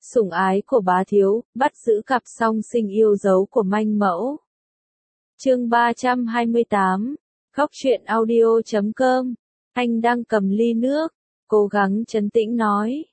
Sủng ái của bá thiếu, bắt giữ cặp song sinh yêu dấu của manh mẫu. Chương 328, Khóc chuyện audio.com. Anh đang cầm ly nước, cố gắng trấn tĩnh nói.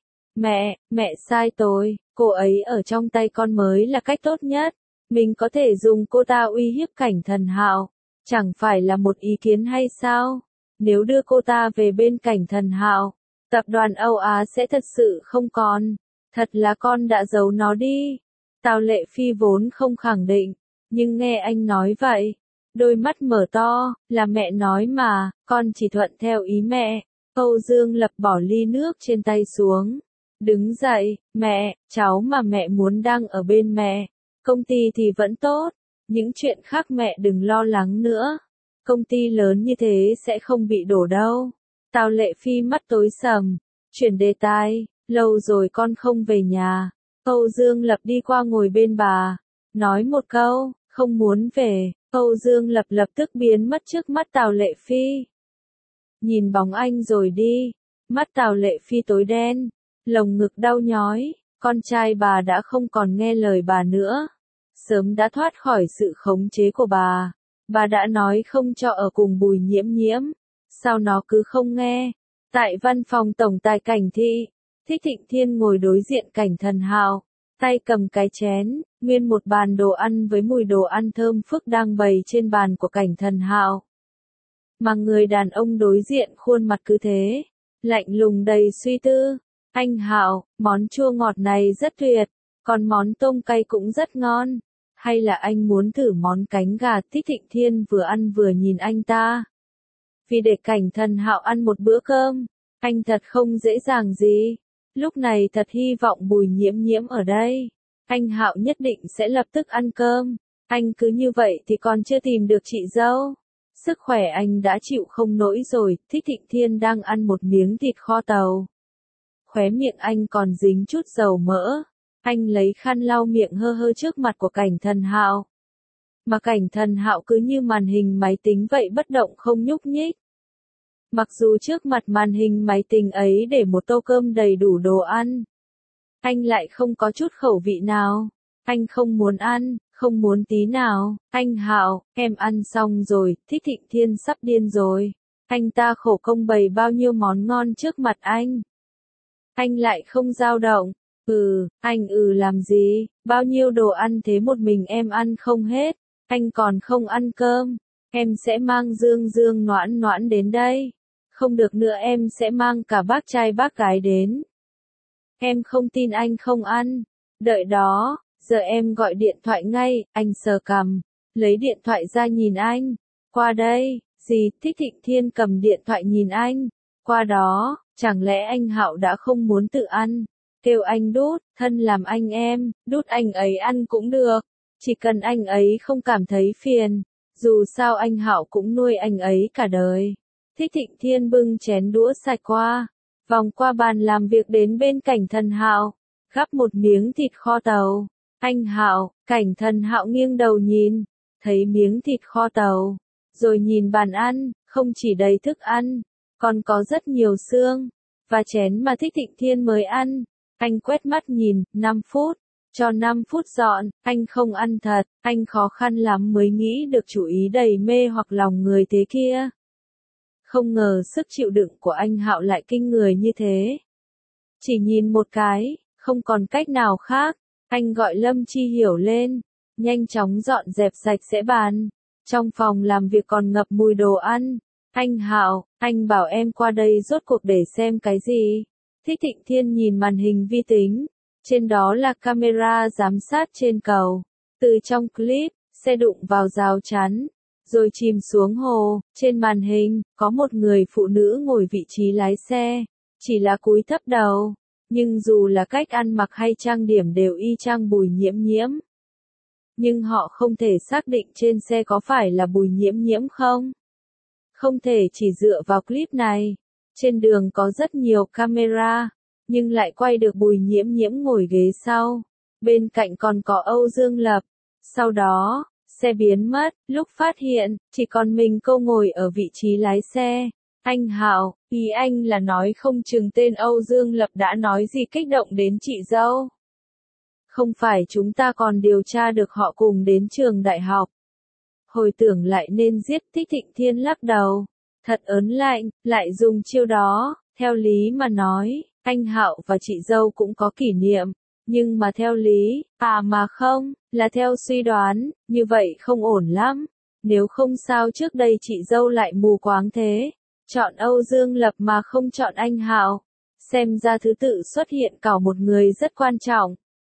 Mẹ sai tôi, cô ấy ở trong tay con mới là cách tốt nhất. Mình có thể dùng cô ta uy hiếp Cảnh Thần Hạo, chẳng phải là một ý kiến hay sao? Nếu đưa cô ta về bên Cảnh Thần Hạo, tập đoàn Âu Á sẽ thật sự không còn. Thật là con đã giấu nó đi. Tào Lệ Phi vốn không khẳng định, nhưng nghe anh nói vậy, đôi mắt mở to, là mẹ nói mà, con chỉ thuận theo ý mẹ. Âu Dương Lập bỏ ly nước trên tay xuống, đứng dậy, mẹ, cháu mà mẹ muốn đang ở bên mẹ. Công ty thì vẫn tốt, những chuyện khác mẹ đừng lo lắng nữa. Công ty lớn như thế sẽ không bị đổ đâu. Tào Lệ Phi mắt tối sầm, chuyển đề tài. Lâu rồi con không về nhà. Âu Dương Lập đi qua ngồi bên bà, nói một câu, không muốn về. Âu Dương Lập lập tức biến mất trước mắt Tào Lệ Phi. Nhìn bóng anh rồi đi. Mắt Tào Lệ Phi tối đen, lồng ngực đau nhói. Con trai bà đã không còn nghe lời bà nữa, sớm đã thoát khỏi sự khống chế của bà. Bà đã nói không cho ở cùng Bùi Nhiễm Nhiễm, sao nó cứ không nghe. Tại văn phòng tổng tài Cảnh thị, Thích Thịnh Thiên ngồi đối diện Cảnh Thần Hạo, tay cầm cái chén, nguyên một bàn đồ ăn với mùi đồ ăn thơm phức đang bày trên bàn của Cảnh Thần Hạo. Mà người đàn ông đối diện khuôn mặt cứ thế, lạnh lùng đầy suy tư. Anh Hạo, món chua ngọt này rất tuyệt, còn món tôm cay cũng rất ngon. Hay là anh muốn thử món cánh gà? Thích Thịnh Thiên vừa ăn vừa nhìn anh ta. Vì để Cảnh Thần Hạo ăn một bữa cơm, anh thật không dễ dàng gì. Lúc này thật hy vọng Bùi Nhiễm Nhiễm ở đây. Anh Hạo nhất định sẽ lập tức ăn cơm. Anh cứ như vậy thì còn chưa tìm được chị dâu. Sức khỏe anh đã chịu không nổi rồi. Thích Thịnh Thiên đang ăn một miếng thịt kho tàu. Khóe miệng anh còn dính chút dầu mỡ. Anh lấy khăn lau miệng hơ hơ trước mặt của Cảnh Thần Hạo. Mà Cảnh Thần Hạo cứ như màn hình máy tính vậy bất động không nhúc nhích. Mặc dù trước mặt màn hình máy tính ấy để một tô cơm đầy đủ đồ ăn, anh lại không có chút khẩu vị nào. Anh không muốn ăn, không muốn tí nào. Anh Hạo, em ăn xong rồi. Thích Thịnh Thiên sắp điên rồi. Anh ta khổ công bày bao nhiêu món ngon trước mặt anh. Anh lại không dao động. Anh làm gì? Bao nhiêu đồ ăn thế một mình em ăn không hết. Anh còn không ăn cơm. Em sẽ mang Dương Dương Noãn Noãn đến đây. Không được nữa em sẽ mang cả bác trai bác gái đến. Em không tin anh không ăn. Đợi đó, giờ em gọi điện thoại ngay. Anh sờ cằm, lấy điện thoại ra nhìn anh. Qua đây. Gì? Thích Thịnh Thiên cầm điện thoại nhìn anh. Qua đó. Chẳng lẽ anh Hạo đã không muốn tự ăn? Kêu anh đút, thân làm anh em, đút anh ấy ăn cũng được. Chỉ cần anh ấy không cảm thấy phiền. Dù sao anh Hạo cũng nuôi anh ấy cả đời. Thích Thịnh Thiên bưng chén đũa sạch qua, vòng qua bàn làm việc đến bên Cảnh Thần Hạo, gắp một miếng thịt kho tàu. Anh Hạo, Cảnh Thần Hạo nghiêng đầu nhìn, thấy miếng thịt kho tàu, rồi nhìn bàn ăn, không chỉ đầy thức ăn, còn có rất nhiều xương, và chén mà Thích Thịnh Thiên mới ăn. Anh quét mắt nhìn, 5 phút, cho 5 phút dọn, anh không ăn thật, anh khó khăn lắm mới nghĩ được chủ ý đầy mê hoặc lòng người thế kia. Không ngờ sức chịu đựng của anh Hạo lại kinh người như thế. Chỉ nhìn một cái, không còn cách nào khác, anh gọi Lâm Chi Hiểu lên, nhanh chóng dọn dẹp sạch sẽ bàn. Trong phòng làm việc còn ngập mùi đồ ăn. Anh Hạo, anh bảo em qua đây rốt cuộc để xem cái gì? Thích Thịnh Thiên nhìn màn hình vi tính, trên đó là camera giám sát trên cầu. Từ trong clip, xe đụng vào rào chắn, rồi chìm xuống hồ. Trên màn hình, có một người phụ nữ ngồi vị trí lái xe, chỉ là cúi thấp đầu, nhưng dù là cách ăn mặc hay trang điểm đều y chang Bùi Nhiễm Nhiễm. Nhưng họ không thể xác định trên xe có phải là Bùi Nhiễm Nhiễm không? Không thể chỉ dựa vào clip này. Trên đường có rất nhiều camera, nhưng lại quay được Bùi Nhiễm Nhiễm ngồi ghế sau. Bên cạnh còn có Âu Dương Lập. Sau đó, xe biến mất, lúc phát hiện, chỉ còn mình cô ngồi ở vị trí lái xe. Anh Hạo, ý anh là nói không chừng tên Âu Dương Lập đã nói gì kích động đến chị dâu. Không phải chúng ta còn điều tra được họ cùng đến trường đại học. Hồi tưởng lại nên giết, Thích Thịnh Thiên lắc đầu. Thật ớn lạnh, lại dùng chiêu đó, theo lý mà nói, anh Hạo và chị dâu cũng có kỷ niệm. Nhưng mà theo lý, mà không, là theo suy đoán, như vậy không ổn lắm. Nếu không sao trước đây chị dâu lại mù quáng thế. Chọn Âu Dương Lập mà không chọn anh Hạo. Xem ra thứ tự xuất hiện cả một người rất quan trọng.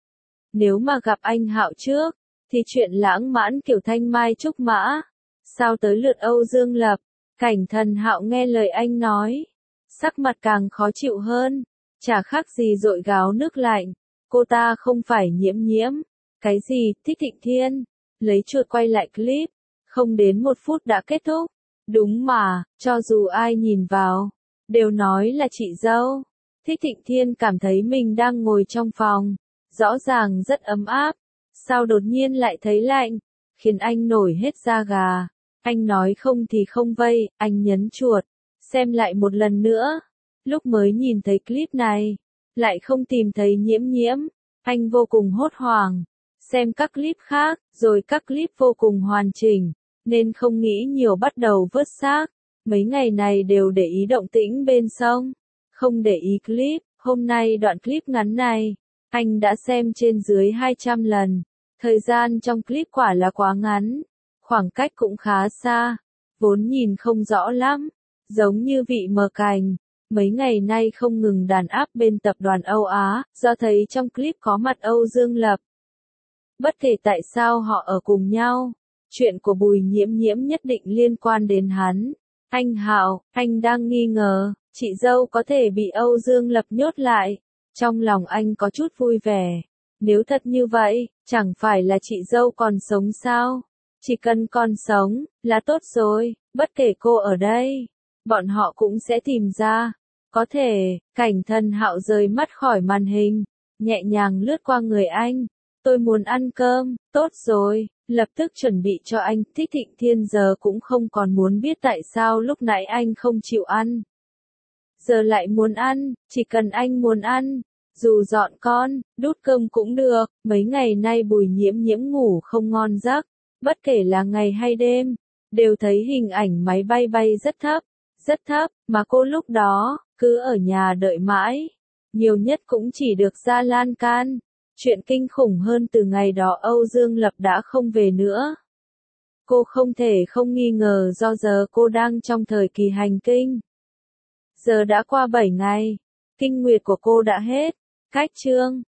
Nếu mà gặp anh Hạo trước, thì chuyện lãng mãn kiểu thanh mai trúc mã. Sao tới lượt Âu Dương Lập? Cảnh Thần Hạo nghe lời anh nói. Sắc mặt càng khó chịu hơn. Chả khác gì dội gáo nước lạnh. Cô ta không phải Nhiễm. Cái gì, Thích Thịnh Thiên? Lấy chuột quay lại clip. Không đến 1 phút đã kết thúc. Đúng mà, cho dù ai nhìn vào, đều nói là chị dâu. Thích Thịnh Thiên cảm thấy mình đang ngồi trong phòng. Rõ ràng rất ấm áp. Sao đột nhiên lại thấy lạnh? Khiến anh nổi hết da gà. Anh nói không thì không vây, anh nhấn chuột. Xem lại một lần nữa. Lúc mới nhìn thấy clip này, lại không tìm thấy Nhiễm. Anh vô cùng hốt hoảng. Xem các clip khác, rồi các clip vô cùng hoàn chỉnh. Nên không nghĩ nhiều bắt đầu vớt xác. Mấy ngày này đều để ý động tĩnh bên sông. Không để ý clip, hôm nay đoạn clip ngắn này, anh đã xem trên dưới 200 lần. Thời gian trong clip quả là quá ngắn. Khoảng cách cũng khá xa. Vốn nhìn không rõ lắm. Giống như vị mờ cành. Mấy ngày nay không ngừng đàn áp bên tập đoàn Âu Á, do thấy trong clip có mặt Âu Dương Lập. Bất kể tại sao họ ở cùng nhau. Chuyện của Bùi Nhiễm nhất định liên quan đến hắn. Anh Hạo, anh đang nghi ngờ, chị dâu có thể bị Âu Dương Lập nhốt lại. Trong lòng anh có chút vui vẻ. Nếu thật như vậy, chẳng phải là chị dâu còn sống sao? Chỉ cần còn sống, là tốt rồi, bất kể cô ở đây. Bọn họ cũng sẽ tìm ra. Có thể, Cảnh Thần Hạo rời mắt khỏi màn hình. Nhẹ nhàng lướt qua người anh. Tôi muốn ăn cơm, tốt rồi. Lập tức chuẩn bị cho anh. Thích Thịnh Thiên giờ cũng không còn muốn biết tại sao lúc nãy anh không chịu ăn. Giờ lại muốn ăn, chỉ cần anh muốn ăn. Dù dọn con, đút cơm cũng được. Mấy ngày nay Bùi Nhiễm ngủ không ngon giấc. Bất kể là ngày hay đêm, đều thấy hình ảnh máy bay bay rất thấp, mà cô lúc đó, cứ ở nhà đợi mãi. Nhiều nhất cũng chỉ được ra lan can. Chuyện kinh khủng hơn từ ngày đó Âu Dương Lập đã không về nữa. Cô không thể không nghi ngờ do giờ cô đang trong thời kỳ hành kinh. Giờ đã qua 7 ngày. Kinh nguyệt của cô đã hết. Cách chương